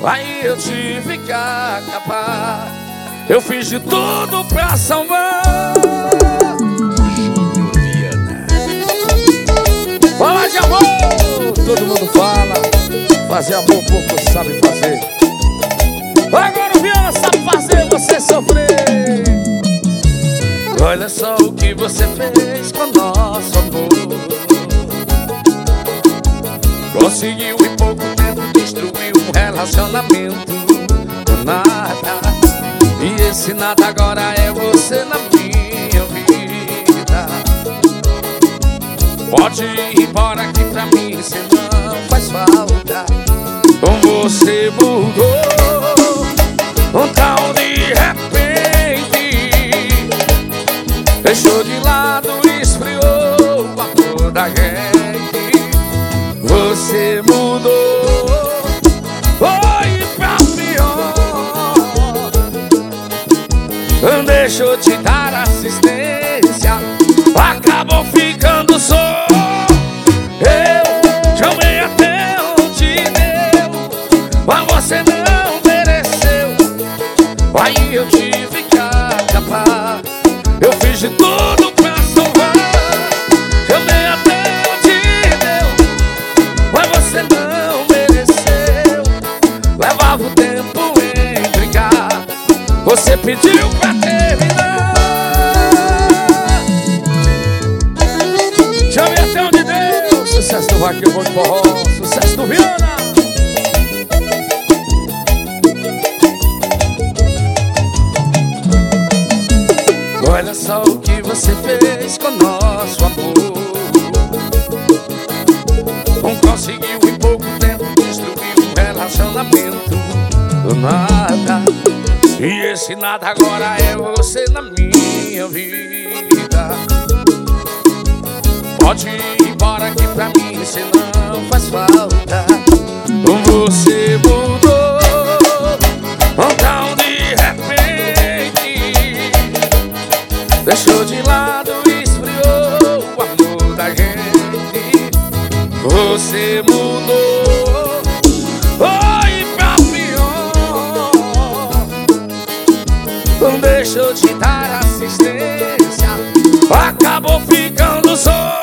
Aí eu tive que acabar. Eu fiz de tudo pra salvar. Júnior Viana. Fala de amor, todo mundo fala. Fazer amor pouco sabe fazer. Agora o Viana sabe fazer você sofrer. Olha só o que você fez com nosso amor. Conseguiu em pouco tempo destruir um relacionamento do nada. E esse nada agora é você na minha vida. Pode ir embora aqui pra mim, se não faz falta. Você mudou tão de repente. Deixou de lado, esfriou o amor da gente. Você mudou, foi pra pior. Deixou de dar assistência, acabou ficando só. Eu chamei até onde deu, mas você não mereceu. Aí eu tive que acabar. Eu fiz de tudo pra salvar. Chamei até onde deu, mas você não mereceu. Levava o tempo em brigar, você pediu pra terminar. Chamei até onde deu. Sucesso do Vaqueiro Bom de Forró, sucesso do Viana. Olha só o que você fez com nosso amor. Não conseguiu em pouco tempo destruir um relacionamento do nada. E esse nada agora é você na minha vida. Pode ir embora aqui pra mim, se não faz falta. Você mudou tão de repente. Deixou de lado, esfriou o amor da gente. Você mudou, foi pra pior. Não deixou de dar assistência, acabou ficando só.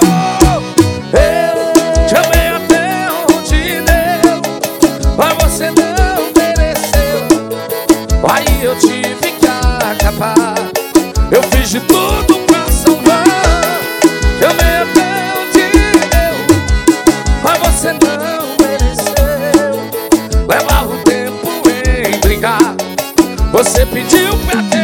Eu chamei até onde deu, mas você não mereceu. Aí eu tive que acabar. Eu fiz de tudo pra salvar. Chamei até onde deu, mas você não mereceu. Levava o tempo em brigar, você pediu pra ter.